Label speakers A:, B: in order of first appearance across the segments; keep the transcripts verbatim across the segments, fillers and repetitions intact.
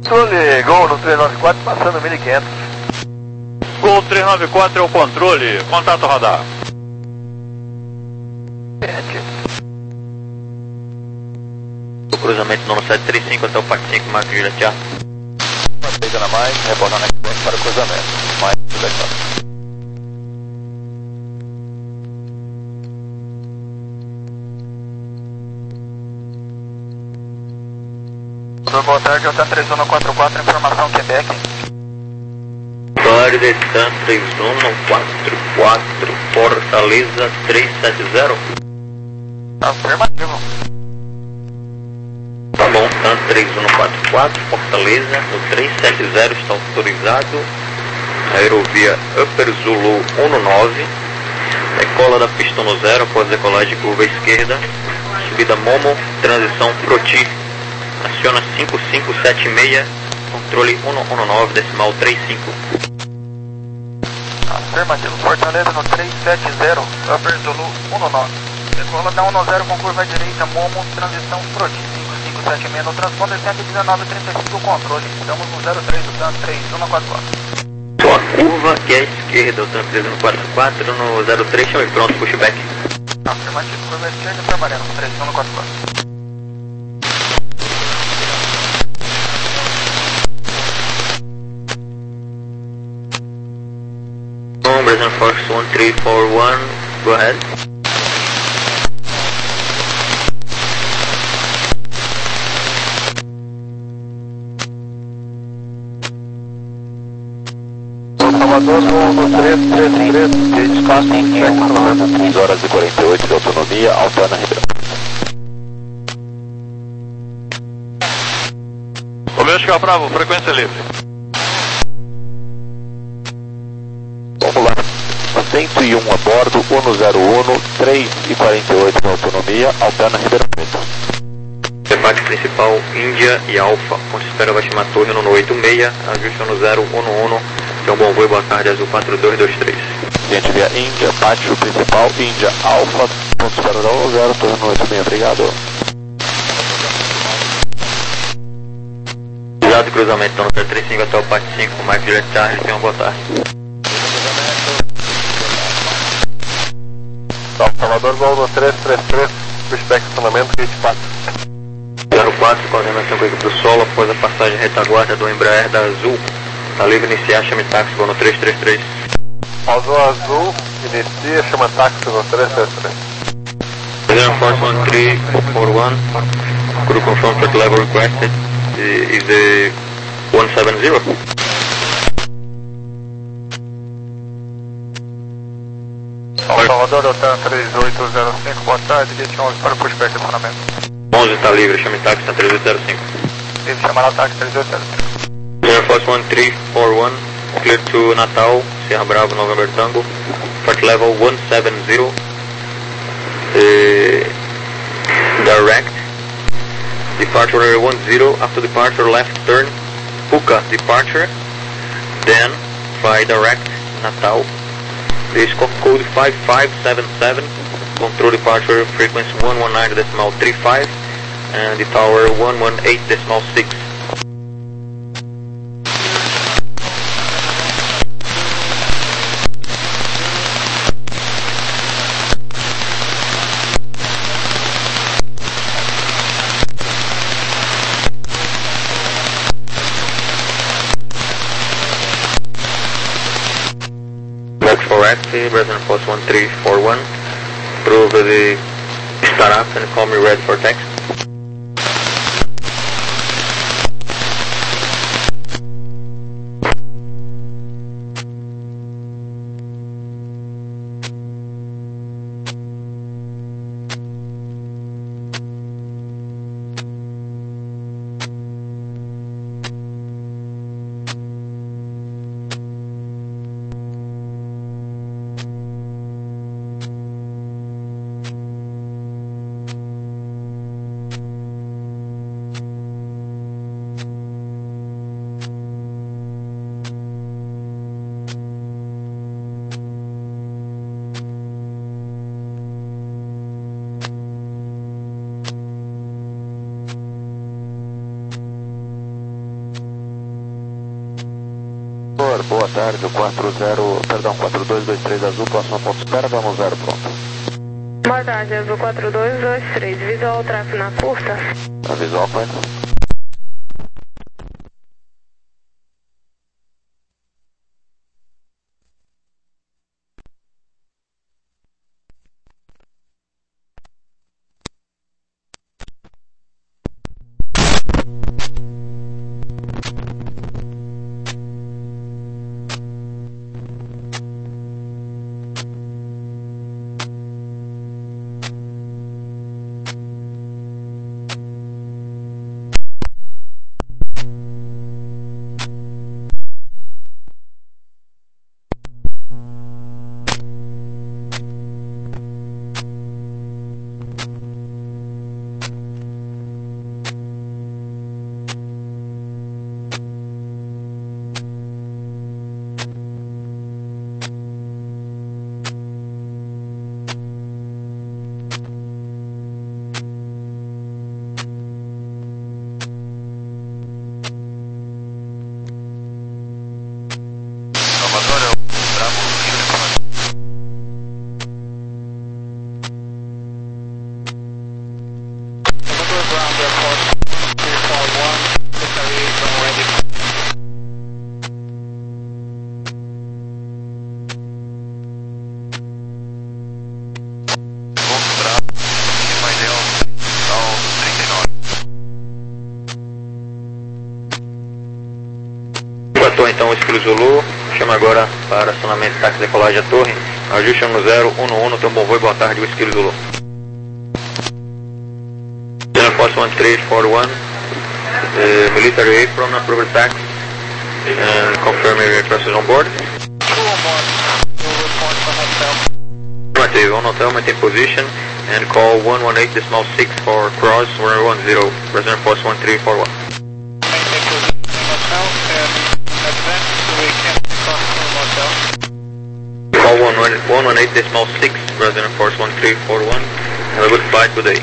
A: Controle, Gol no três nove quatro, passando mil e quinhentos.
B: Gol três nove quatro é o controle, contato radar.
C: O cruzamento nono sete três cinco até o Parque cinco, Marco Juliette A.
A: Pegando a mais, reportando aqui para o cruzamento. Mais Juliette Boa tarde, Altan três um quatro quatro, informação Quebec.
C: Tarde, Altan três um quatro quatro, Fortaleza três sete zero.
A: Afirmativo.
C: Tá bom, Altan três um quatro quatro, Fortaleza, no três sete zero está autorizado. Aerovia Upper Zulu um nove, decola da pista no zero após decolagem de curva esquerda, subida Momo, transição Proti. Aciona cinco cinco sete seis, controle um um nove, decimal trinta e cinco.
A: Afirmativo, Fortaleza no três sete zero, Upper Zulu um nove. Decola da um zero com curva direita, Momo, transição Proti, cinco cinco sete seis no transponder cento e dezenove trinta e cinco, controle. Estamos no zero três do TAN três um quatro quatro.
C: Sua curva que é a esquerda, o TAN três um quatro quatro, no zero três, chame pronto, pushback.
A: Afirmativo, curva esquerda, permanente no três um quatro quatro.
C: Brazilian Fox one three four one, go ahead.
A: Salvador, no três três três, gate passing, três horas e quarenta e oito de autonomia, Altana Ribeirão.
B: Romeu Bravo, frequência livre.
A: Vamos lá, cento e um a bordo, um zero um, três e quarenta e oito de autonomia, Altana Ribeirão Preto.
C: Debate principal, Índia e Alfa, com espera vai chamar torre no oito seis, ajuste no zero um um, que é um bom voo, boa tarde, azul quatro dois dois três.
A: Cliente via Índia, pátio principal, Índia Alfa, ponto espera da um zero, torre no oito seis, obrigado.
C: Cuidado do cruzamento, então no zero três cinco até o Parque cinco, Mike Juliette Charlie, tenha uma boa tarde.
A: Salvador, Gol no três três três, pushback estacionamento, gate quatro.
C: zero quatro, coordenação com a equipe do solo, após a passagem retaguarda do Embraer da Azul. Tá livre, iniciar, chame táxi, Gol no três três três.
A: Pausou Azul, inicia, chama táxi no três três três.
C: zero four one three four one, crew confirmed flight level requested, is the one seven zero.
A: Salvador, Altan três oito zero cinco, boa tarde, gate onze para o pushback estacionamento.
C: onze está livre, chame táxi na três oito zero cinco.
A: Livre, chamar a táxi três oito zero cinco.
C: zero four one three four one, clear to Natal, Sierra Bravo, November Tango, flight level one seven zero, uh, direct, departure one zero, after departure left turn, Puka departure, then fly direct, Natal, the scope code five five seven seven, control departure frequency one one nine decimal three five, and the tower one one eight decimal six. Brazilian Post one three four one, approve the start up and call me ready for taxi.
D: boa tarde, o quatro zero, perdão, quatro dois dois três Azul, próximo ponto espera, vamos zero, pronto.
E: Boa tarde, Azul quatro dois dois três, visual tráfego na curta.
D: A visual, pai.
C: Então, Esquilo Zulu, chama agora para acionamento de táxi de decolagem à torre, ajuste no zero um um, tem um bom voo, boa tarde, Esquilo Zulu. Channel Force one three four one, uh, military apron, approved tax, and confirm your passengers on board. Affirmative, on hotel, maintain position, and call one one eight decimal six for cross one one zero, Resident Force one three four one. Call one one eight decimal six, Resident Force one three four one. Have a good flight today.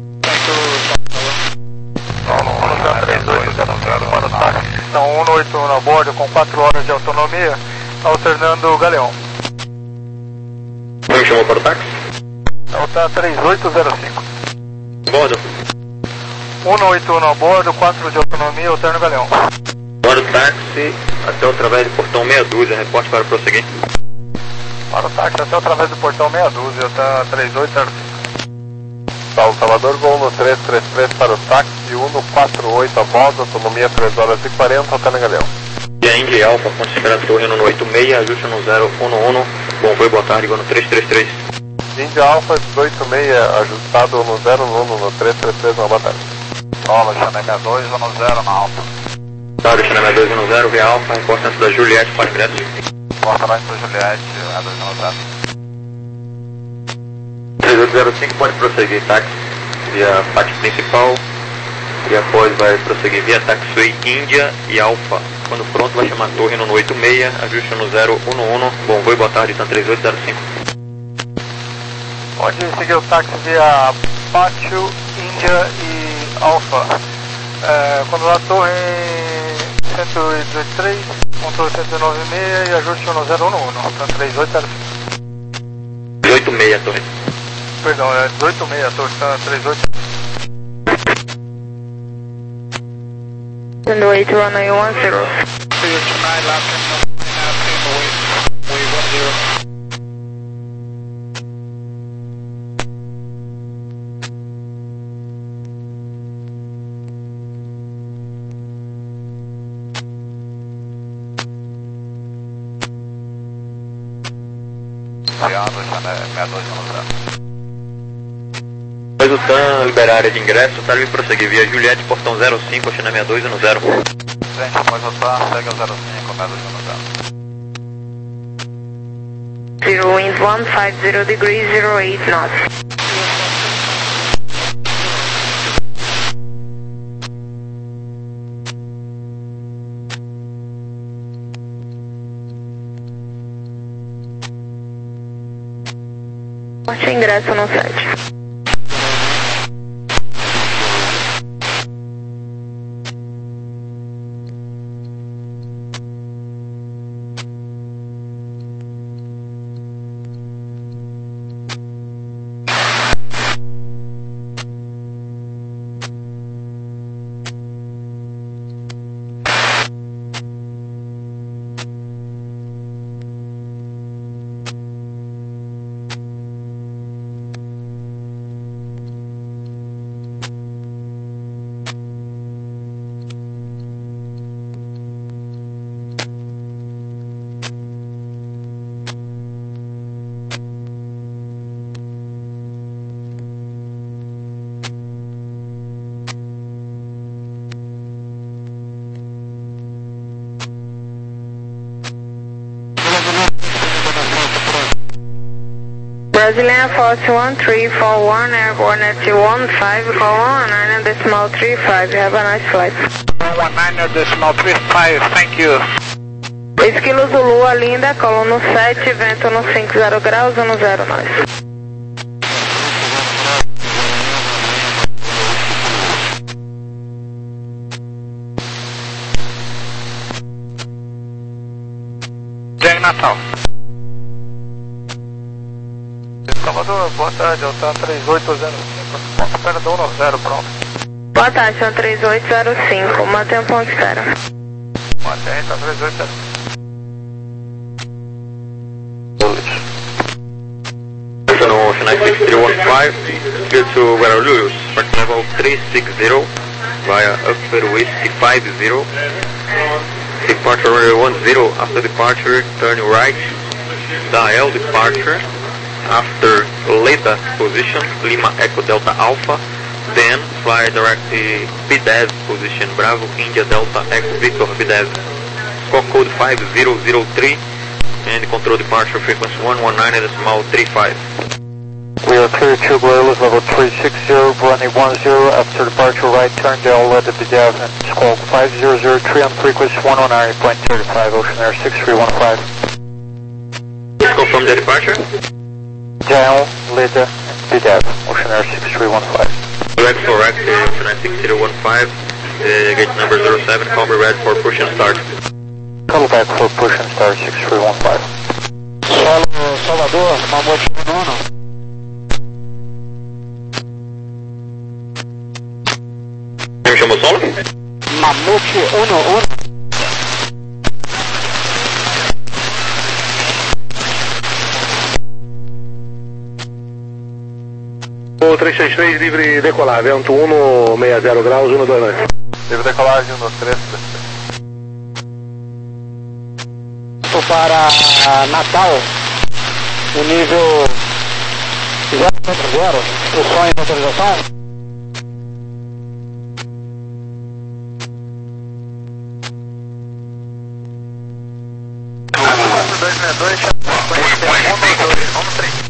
A: Então, um oito um a bordo com quatro horas de autonomia, alternando o Galeão.
C: Quem me chamou para o táxi?
A: Delta três oito zero cinco.
C: Bordo.
A: um oito um a bordo, quatro de autonomia, alterno o Galeão.
C: Bordo táxi até através do portão meia dúzia, reporte para prosseguir.
A: Para o táxi até através do portão meia dúzia, tá três oito zero cinco.
D: Salve Salvador, voo no três três três para o táxi, um quatro oito a bordo, autonomia três horas e quarenta, até no Galeão.
C: E a Indy Alpha, considera a torre no oito seis, ajuste no zero um um, bom voo, boa tarde, no três três três.
D: Indy Alpha, dezoito seis, ajustado no zero um no três três três, uma boa tarde.
A: Solo, Channel sessenta e dois, no zero na Alpha.
C: Tarde, Channel sessenta e dois no zero, via Alpha, importante da Juliette para ingresso.
A: Porta norte para Juliette, A dois no zero.
C: três oito zero cinco pode prosseguir táxi via pátio principal e após vai prosseguir via taxiway Índia e Alfa. Quando pronto vai chamar a torre no oito seis, ajuste no zero um um, bom voo e boa tarde, então três oito zero cinco.
A: Pode seguir o táxi via pátio Índia e Alfa. É, quando a torre cento e dezoito três, controle cento e nove seis e ajuste no zero um um, então três oito zero cinco.
C: dezoito seis a torre.
A: Perdão, é dezoito seis a torre, tá três oito.
E: Sendo eight runway one zero.
A: sessenta e dois no zero.
C: Após o T A N liberar a área de ingresso, o Tarve prosseguir via Juliette, portão zero cinco, China sessenta e dois no zero.
A: Frente, após o T A N, segue o zero cinco, sessenta e dois no zero.
E: Zero wind one five zero degrees, zero eight knots. Porte ingresso no site. Brazilian Air Force one three four one, airborne at one five, call one nine decimal three five, have a nice flight.
A: one nine decimal three five, thank you.
E: três Kilo Zulu, Alinda, colo sete, vento no cinquenta graus, um zero nós.
A: Jack Natal. Salvador, boa tarde, eu estou três oito zero cinco, espera do um nove zero, pronto.
E: Boa tarde, são três oito zero cinco, mantém um ponto de espera.
A: Mantém, está três oito zero cinco.
C: No nine six three one five, clear to Guarulhos, flight level three six zero, via Upper Whiskey five zero, departure runway one zero, after departure turn right, dial departure, after Leda position, Lima Echo Delta Alpha, then fly direct B D E V position, Bravo India Delta Echo Victor B D E V, squawk code five zero zero three, and control departure frequency one one nine decimal three five.
F: We are clear to Guarulhos, level three six zero, runway one zero, after departure right turn dial Leda B D E V, and squawk five zero zero three on frequency one oh nine point three five, Ocean Air six three one five.
C: Please confirm the departure.
F: Dial Leda B D E V, Ocean Air six three one five.
C: Correct, correct, nine six zero one five, uh, gate number zero seven, call me red for push and start.
F: Call back for push and start six three one five.
G: Solo Salvador, Mamute uno.
C: Quem me chamou solo?
G: Mamute uno uno.
D: O três seis três, livre decolar, vento um seis zero graus, um dois nove. Livre decolagem, um dois três.
G: Estou para Natal, no nível zero zero, instruções de autorização.
A: dois seis dois, vamos três.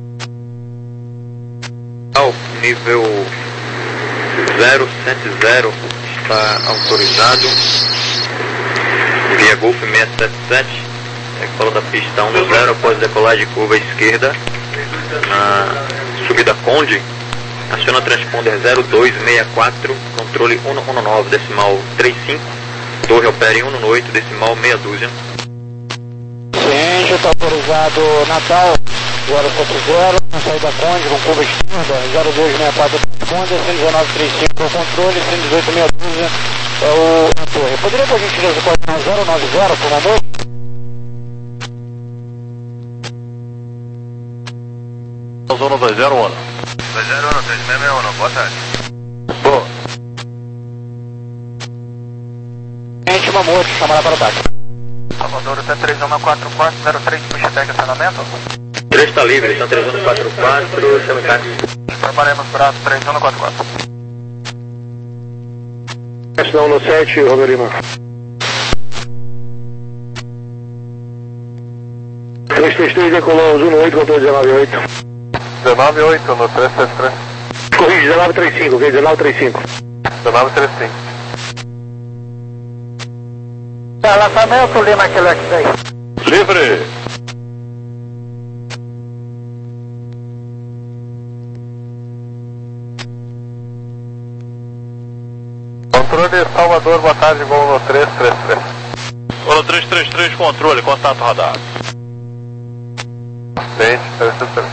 C: Ao nível zero sete zero está autorizado via Golf seis sete sete, decola da pista um zero após decolar de curva à esquerda na subida Conde, aciona transponder zero dois seis quatro, controle um um nove decimal três cinco, torre opera em um oito decimal meia dúzia.
G: Ciente, está autorizado Natal zero sete zero, na saída Conde, com curva esquerda, zero dois seis quatro Conde, cento e dezenove trinta e cinco é o controle, cento e dezoito meia dúzia é o a torre. Poderia por gentileza coordenar zero nove zero, por favor?
B: Zona dois zero um.
A: dois zero um, três seis seis um, boa tarde.
B: Boa.
G: Ciente, Mamute, chamará para o ataque.
A: Salvador, T três um quatro quatro zero três, puxa tag acionamento.
C: três está livre, está três um quatro quatro, chame táxi.
A: Preparemos para três um quatro quatro.
D: Questão no sete, Roberto Lima. três três três, decolou um oito, controle dezenove oito.
F: dezenove oito no três três três.
D: Corrige dezenove trinta e cinco, ok? dezenove trinta e cinco.
F: dezenove trinta e cinco.
G: Lançamento, Lima, Kilo X-seis.
B: Livre.
F: Controle Salvador, boa tarde, voo no três três três.
B: Zona três três três, controle, contato radar.
F: Ciente, três três três.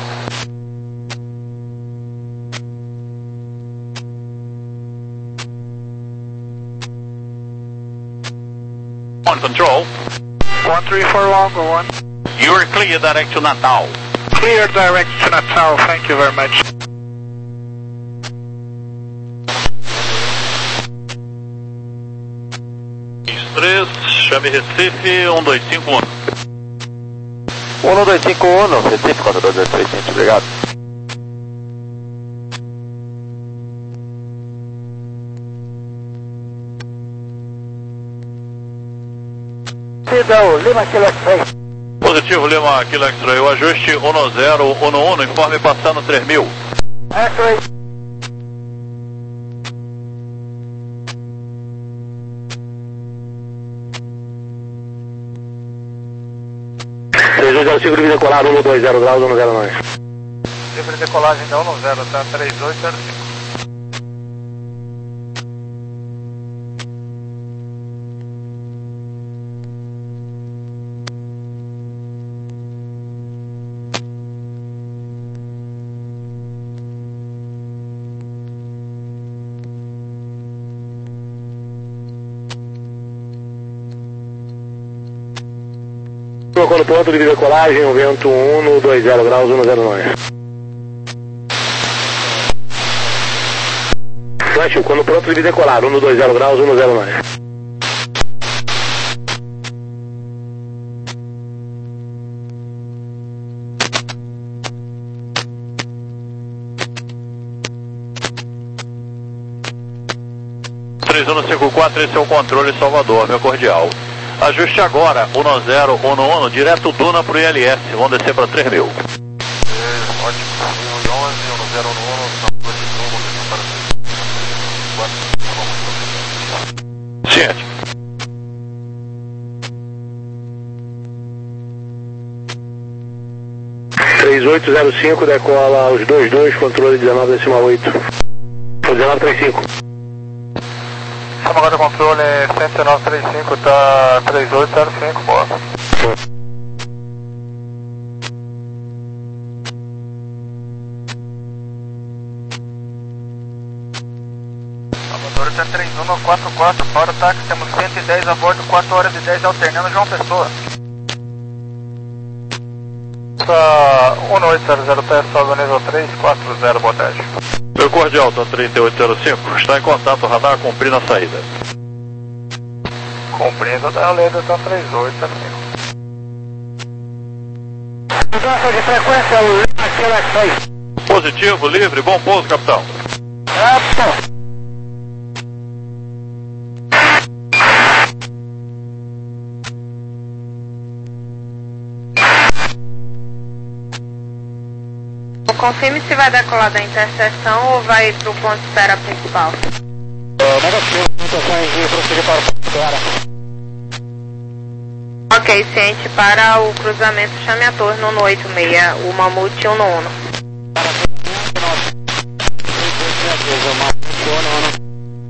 B: On control.
A: one three four Longo one.
B: You are clear direct to Natal.
A: Clear direct to Natal, thank you very much.
B: três, chame Recife, um dois cinco um.
F: um dois cinco um, Recife, quatro dois dois três, gente, obrigado.
G: Lima, Kilo X-seis.
B: Positivo. Negativo, Lima, Kilo X-Ray, o ajuste um zero um um, informe passando três mil.
G: X-Ray.
F: três dois zero cinco, livre decolar, um dois zero graus, um zero nove.
D: Livre decolagem da um zero, tá três oito zero cinco.
F: Colocando ponto, livre decolagem, o vento um dois zero graus, um zero nove. Flash, quando pronto, livre decolar, um dois zero graus, um zero nove.
B: três um cinco quatro, esse é o controle Salvador, meu cordial. Ajuste agora, um zero um um, direto Duna pro I L S, vamos descer para três mil.
D: É, ótimo, um onze, um zero um um, estamos aqui de novo, descendo para
B: Ciente.
F: três oito zero cinco, decola os dois dois, controle dezenove decimal oito. dezenove trinta e cinco.
D: Agora o controle é cento e nove trinta e cinco, tá três oito zero cinco, boa.
A: Amador tá três um quatro quatro, para o táxi, temos cento e dez a bordo, quatro horas e dez alternando João Pessoa.
D: Tá um oito zero zero, P S, sobe nível três quatro zero, boa tarde.
B: Meu cordial, tá trinta e oito zero cinco, está em contato, radar cumprindo a saída.
D: Cumprindo da leda, tá três oito zero cinco.
G: Mudança de frequência, o Lima, Kilo X-Ray.
B: Positivo, livre, bom pouso, capitão.
G: Capitão.
E: Confirme se vai decolar da interseção ou vai para o ponto de espera principal.
G: Uh, negativo, intenções de prosseguir para o ponto de espera.
E: Ok, ciente, para o cruzamento chame a torre no oito seis, o Mamute um nono.
G: Para cruzamento, nós. o Mamute um nono.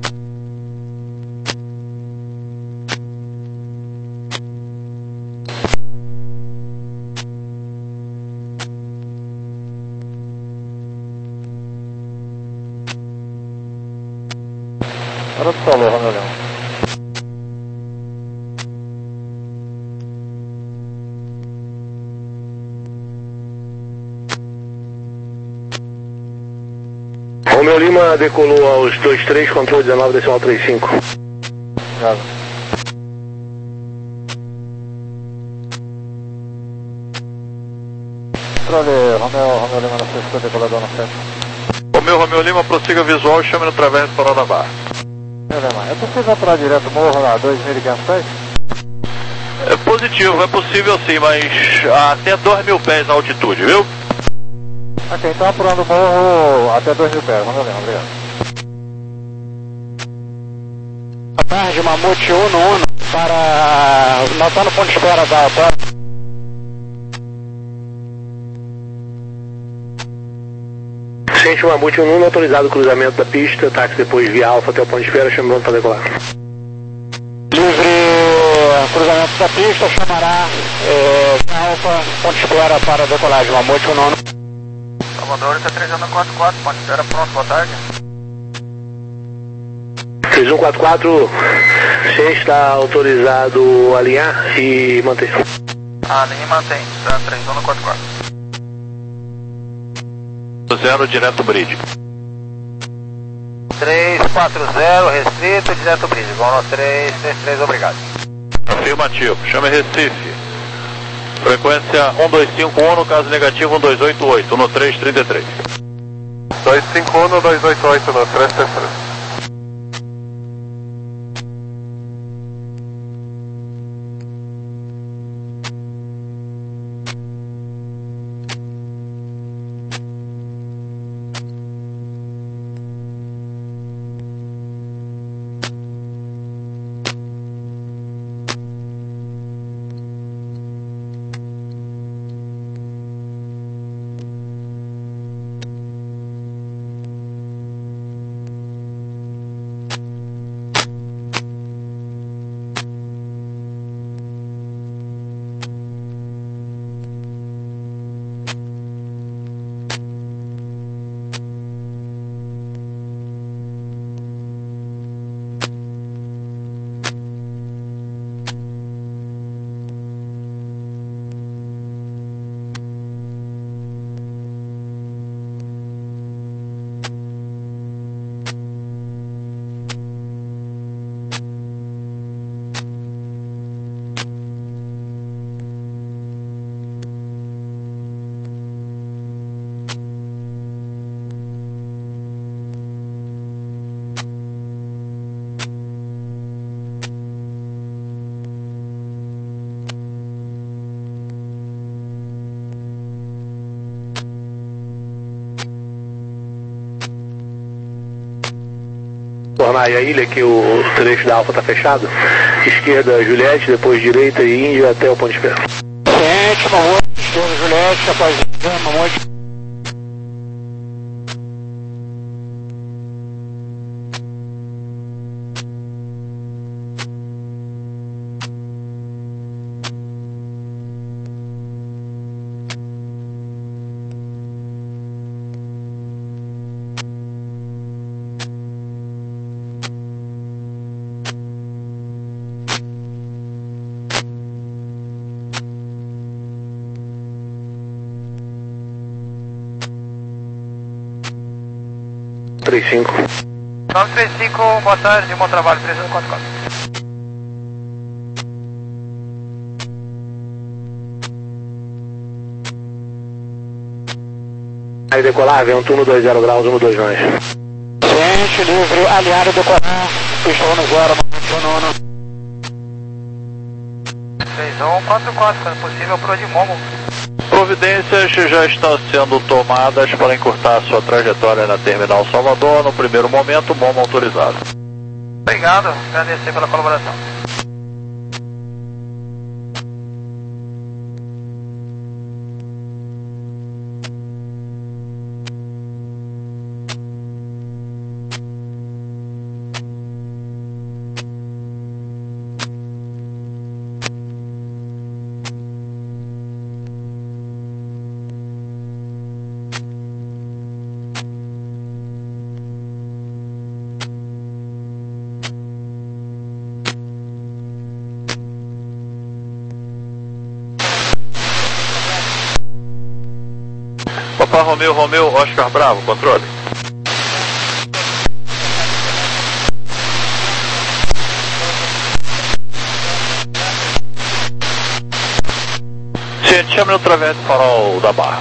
F: Para do solo, Romeu Leão. Romeu Lima decolou aos dois três, controle dezenove decimal trinta e cinco. Obrigado. Controle, Romeu, Romeu Lima na sexta, decolador no centro.
B: Romeu, Romeu Lima, prossiga visual e chame no través para da barra.
F: É possível aturar direto o morro lá, dois mil e quinhentos pés?
B: É positivo, é possível sim, mas até dois mil pés na altitude, viu?
F: Ok, então apurando o morro até dois mil pés, vamos ver, obrigado.
G: Boa tarde, Mamute um nono, para... Nós estamos no ponto de espera da autódromo.
F: Ciente, Mamute um nono, autorizado o cruzamento da pista, táxi depois via Alfa até o ponto de espera, chamando para decolar.
G: Livre cruzamento da pista, chamará é, Alfa, ponto de espera para decolagem, Mamute um nono.
A: Salvador tá três um quatro quatro, ponto de espera pronto, boa tarde.
F: três um quatro quatro, Ciente, está autorizado alinhar e manter.
A: A linha mantém, tá três um quatro quatro.
B: Zero, direto bridge.
A: três quatro zero, restrito, direto bridge. Vamos no três três três, obrigado.
B: Afirmativo, chame Recife. Frequência um dois cinco um, no caso negativo um dois oito oito, no três trinta e três.
D: dois cinco um, dois oito oito, no três três três.
H: contornar aí a ilha, que o trecho da Alfa está fechado. Esquerda, Juliette, depois direita e Índio até o ponto de espera.
G: Ciente, Mamote, esquerda, Juliette, após Índio, Mamote.
H: três cinco.
A: nove três cinco, boa tarde, bom trabalho, três um quatro quatro.
H: Aí decolar, vem um turno dois zero graus, um dois nós.
G: Ciente, livre, aliado decolar, pistão no zero, Mamote,
A: três um quatro quatro, quando possível, pro de Momo.
B: Providências já estão sendo tomadas para encurtar sua trajetória na Terminal Salvador. No primeiro momento, Momo autorizado.
A: Obrigado, agradecer pela colaboração.
B: Papa Romeu, Romeu, Oscar Bravo, controle. Gente, chame no través do farol da Barra.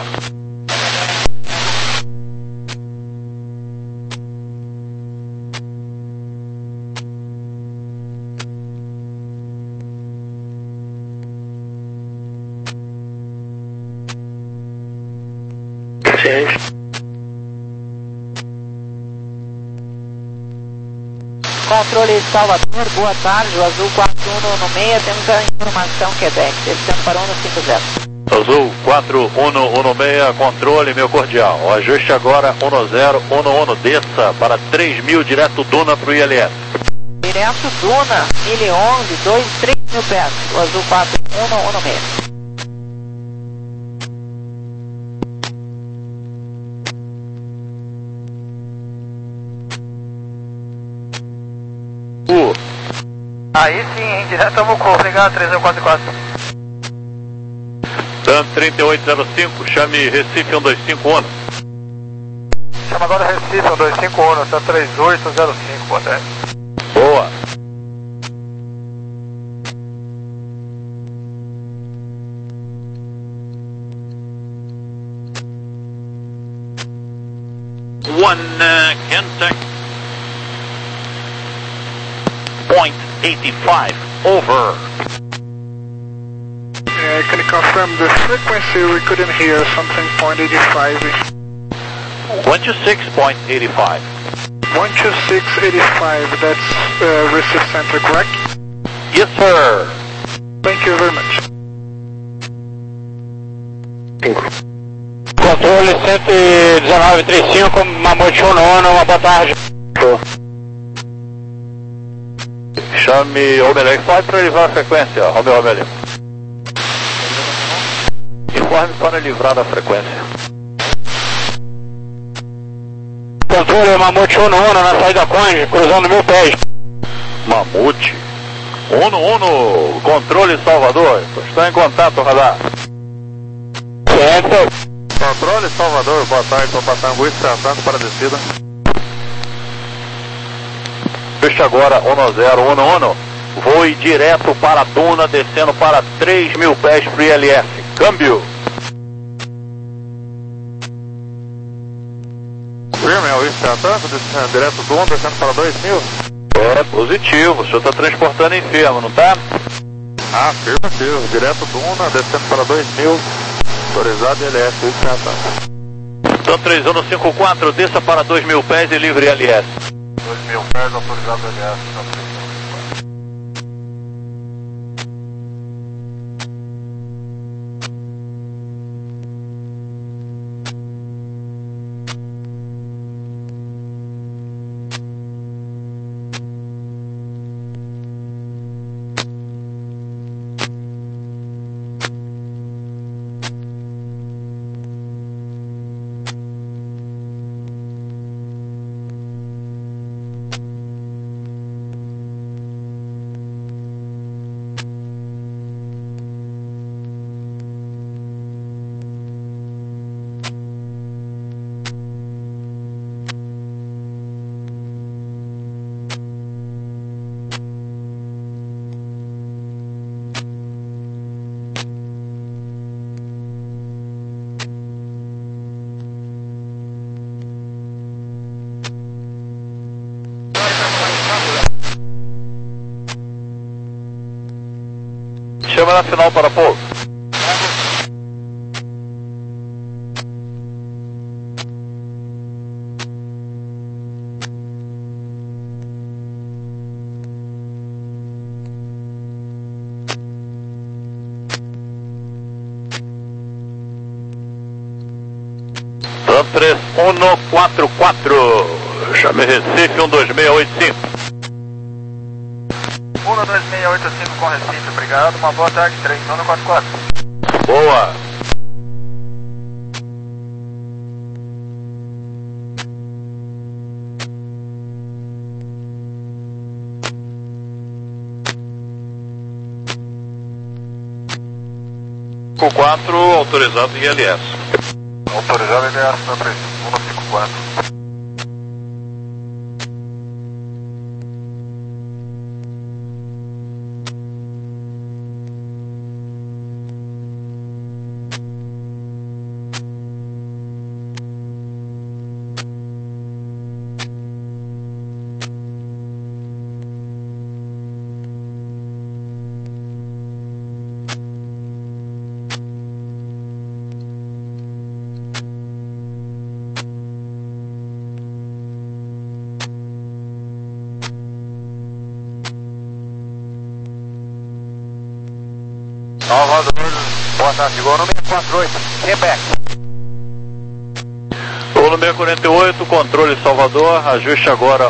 I: Controle Salvador, boa tarde, o Azul quatro um no seis, temos a informação Quebec, descendo para um no cinco zero.
B: Azul quatro um um seis, controle, meu cordial. O ajuste agora um zero um um, desça para três mil, direto Duna para o I L S.
I: Direto Duna, mil e onze, dois, três mil pés, o Azul quatro um um seis.
A: Aí sim, hein? Direto ao Mucô. Obrigado, três um quatro quatro.
B: Dan trinta e oito zero cinco, chame Recife um dois cinco um.
A: Chama agora Recife um dois cinco um, tá três oito zero cinco, boa tarde.
B: Boa. One, uh, Kentec. Point eighty-five, over.
J: Yeah, can you confirm the frequency? We couldn't hear something, point eighty-five.
B: one two six point eight five.
J: one two six eighty-five, that's uh, Recife Center, correct?
B: Yes, sir.
J: Thank you very much.
G: Controle cento e dezenove trinta e cinco, Mamote um no uma boa tarde.
B: Chame Omelec, fale para livrar a frequência, Romeu Omelec. Informe para livrar a frequência.
G: Controle Mamute um no um na saída Conde, cruzando mil pés.
B: Mamute? um no um, controle Salvador, está em contato, radar.
G: Certo.
D: Controle Salvador, boa tarde, para Patanguí, tratando para a descida.
B: Fecha agora um zero um um, voe direto para a Duna, descendo para três mil pés para o I L S. Câmbio.
D: Firme, é o Luiz tratando, descendo direto Duna, descendo para dois mil.
B: É positivo, o senhor está transportando enfermo, não tá?
D: Ah, firme, firme, direto Duna, descendo para dois mil, autorizado I L S, Luiz tratando.
B: Então três um cinco quatro, desça para dois mil pés e livre I L S.
D: mil pés, autorizado L S na pressão.
B: Chama na final para pouso. Sun três um quatro quatro, chame Recife um dois seis oito cinco.
A: um dois seis oito cinco com Recife, obrigado, uma boa tarde, três um quatro quatro.
B: Boa. quatro, autorizado I L S.
D: Autorizado L S na pressão, um cinco quatro.
A: Salvador, boa tarde, gol no seis quatro oito, Quebec.
B: Gol no seis quarenta e oito, controle Salvador, ajuste agora